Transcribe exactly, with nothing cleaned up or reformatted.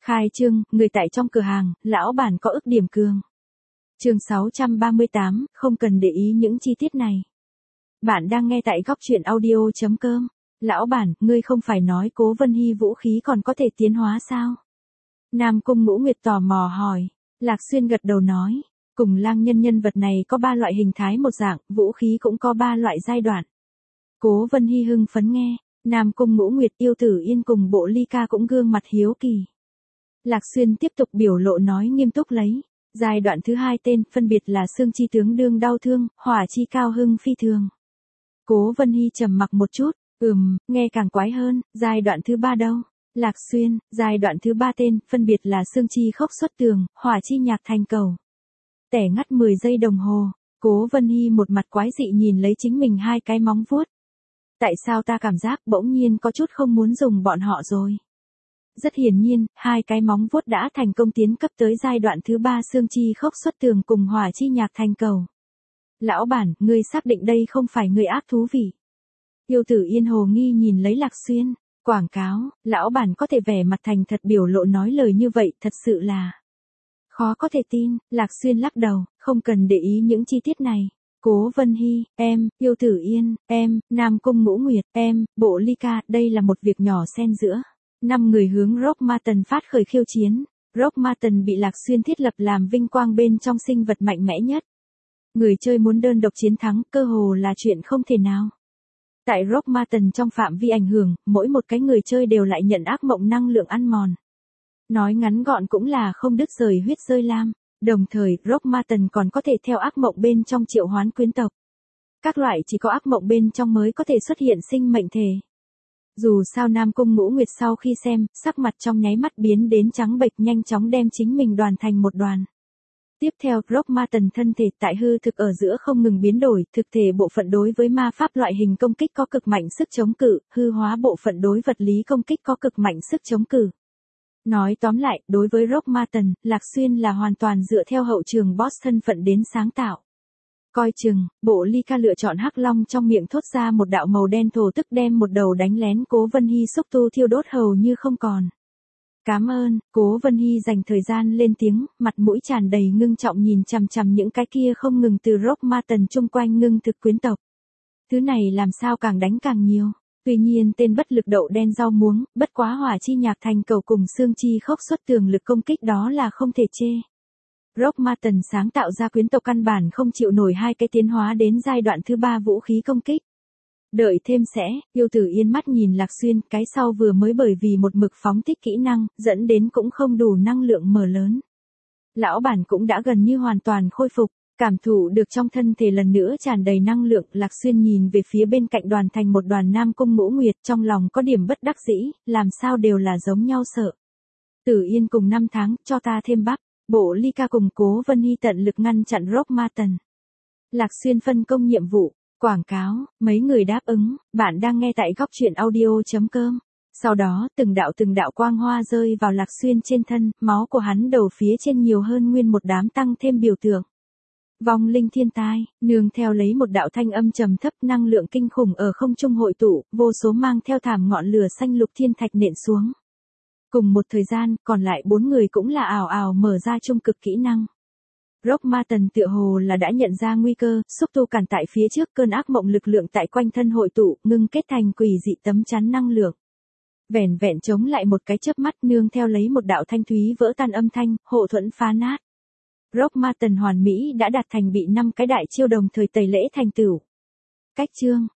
Khai trương, người tại trong cửa hàng, lão bản có ức điểm cường. Chương sáu trăm ba mươi tám, không cần để ý những chi tiết này. Bạn đang nghe tại góc truyện audio chấm com. Lão bản, ngươi không phải nói Cố Vân Hy vũ khí còn có thể tiến hóa sao? Nam Cung Ngũ Nguyệt tò mò hỏi. Lạc Xuyên gật đầu nói, cùng lang nhân nhân vật này có ba loại hình thái một dạng, vũ khí cũng có ba loại giai đoạn. Cố Vân Hy hưng phấn nghe, Nam Cung Ngũ Nguyệt Yêu Tử Yên cùng Bộ Ly Ca cũng gương mặt hiếu kỳ. Lạc Xuyên tiếp tục biểu lộ nói nghiêm túc lấy. Giai đoạn thứ hai tên, phân biệt là xương chi tướng đương đau thương, hỏa chi cao hưng phi thường. Cố Vân Hy trầm mặc một chút, ừm, nghe càng quái hơn, giai đoạn thứ ba đâu? Lạc Xuyên, giai đoạn thứ ba tên, phân biệt là xương chi khốc xuất tường, hỏa chi nhạc thành cầu. Tẻ ngắt mười giây đồng hồ, Cố Vân Hy một mặt quái dị nhìn lấy chính mình hai cái móng vuốt. Tại sao ta cảm giác bỗng nhiên có chút không muốn dùng bọn họ rồi? Rất hiển nhiên, hai cái móng vuốt đã thành công tiến cấp tới giai đoạn thứ ba xương chi khốc xuất tường cùng hỏa chi nhạc thành cầu. Lão bản, ngươi xác định đây không phải người ác thú vị. Yêu Tử Yên hồ nghi nhìn lấy Lạc Xuyên, quảng cáo, lão bản có thể vẻ mặt thành thật biểu lộ nói lời như vậy thật sự là khó có thể tin. Lạc Xuyên lắc đầu, không cần để ý những chi tiết này. Cố Vân Hy, em, Yêu Tử Yên, em, Nam Cung Ngũ Nguyệt, em, Bộ Ly Ca, đây là một việc nhỏ xen giữa. Năm người hướng Rock Martin phát khởi khiêu chiến. Rock Martin bị Lạc Xuyên thiết lập làm vinh quang bên trong sinh vật mạnh mẽ nhất. Người chơi muốn đơn độc chiến thắng cơ hồ là chuyện không thể nào. Tại Rock Martin trong phạm vi ảnh hưởng, mỗi một cái người chơi đều lại nhận ác mộng năng lượng ăn mòn. Nói ngắn gọn cũng là không đứt rời huyết rơi lam. Đồng thời, Rock Martin còn có thể theo ác mộng bên trong triệu hoán quyến tộc. Các loại chỉ có ác mộng bên trong mới có thể xuất hiện sinh mệnh thể. Dù sao Nam Cung Ngũ Nguyệt sau khi xem, sắc mặt trong nháy mắt biến đến trắng bệch, nhanh chóng đem chính mình đoàn thành một đoàn. Tiếp theo, Rock Martin thân thể tại hư thực ở giữa không ngừng biến đổi, thực thể bộ phận đối với ma pháp loại hình công kích có cực mạnh sức chống cự, hư hóa bộ phận đối vật lý công kích có cực mạnh sức chống cự. Nói tóm lại, đối với Rock Martin, Lạc Xuyên là hoàn toàn dựa theo hậu trường boss thân phận đến sáng tạo. Coi chừng, Bộ Ly Ca lựa chọn hắc long trong miệng thốt ra một đạo màu đen thổ tức đem một đầu đánh lén Cố Vân Hy xúc tu thiêu đốt hầu như không còn. Cám ơn, Cố Vân Hy dành thời gian lên tiếng, mặt mũi tràn đầy ngưng trọng nhìn chằm chằm những cái kia không ngừng từ Rock Martin chung quanh ngưng thực quyến tộc. Thứ này làm sao càng đánh càng nhiều. Tuy nhiên tên bất lực đậu đen rau muống, bất quá hỏa chi nhạc thành cầu cùng xương chi khốc xuất tường lực công kích đó là không thể chê. Rock Martin sáng tạo ra quyến tộc căn bản không chịu nổi hai cái tiến hóa đến giai đoạn thứ ba vũ khí công kích. Đợi thêm sẽ, Yêu Tử Yên mắt nhìn Lạc Xuyên, cái sau vừa mới bởi vì một mực phóng thích kỹ năng, dẫn đến cũng không đủ năng lượng mở lớn. Lão bản cũng đã gần như hoàn toàn khôi phục, cảm thụ được trong thân thể lần nữa tràn đầy năng lượng. Lạc Xuyên nhìn về phía bên cạnh đoàn thành một đoàn Nam Cung Ngũ Nguyệt, trong lòng có điểm bất đắc dĩ, làm sao đều là giống nhau sợ. Tử Yên cùng năm tháng, cho ta thêm bắp. Bộ Ly Ca cùng Cố Vân Hy tận lực ngăn chặn Rock Martin. Lạc Xuyên phân công nhiệm vụ, quảng cáo, mấy người đáp ứng, bạn đang nghe tại góc truyện audio chấm com. Sau đó, từng đạo từng đạo quang hoa rơi vào Lạc Xuyên trên thân, máu của hắn đầu phía trên nhiều hơn nguyên một đám tăng thêm biểu tượng. Vong linh thiên tai, nương theo lấy một đạo thanh âm trầm thấp, năng lượng kinh khủng ở không trung hội tụ, vô số mang theo thảm ngọn lửa xanh lục thiên thạch nện xuống. Cùng một thời gian, còn lại bốn người cũng là ảo ảo mở ra trung cực kỹ năng. Rock Martin tựa hồ là đã nhận ra nguy cơ, xúc tu cản tại phía trước, cơn ác mộng lực lượng tại quanh thân hội tụ, ngưng kết thành quỷ dị tấm chắn năng lượng. Vẻn vẹn chống lại một cái chớp mắt, nương theo lấy một đạo thanh thúy vỡ tan âm thanh, hộ thuẫn phá nát. Rock Martin hoàn mỹ đã đạt thành bị năm cái đại chiêu đồng thời tẩy lễ thành tựu. Cách chương,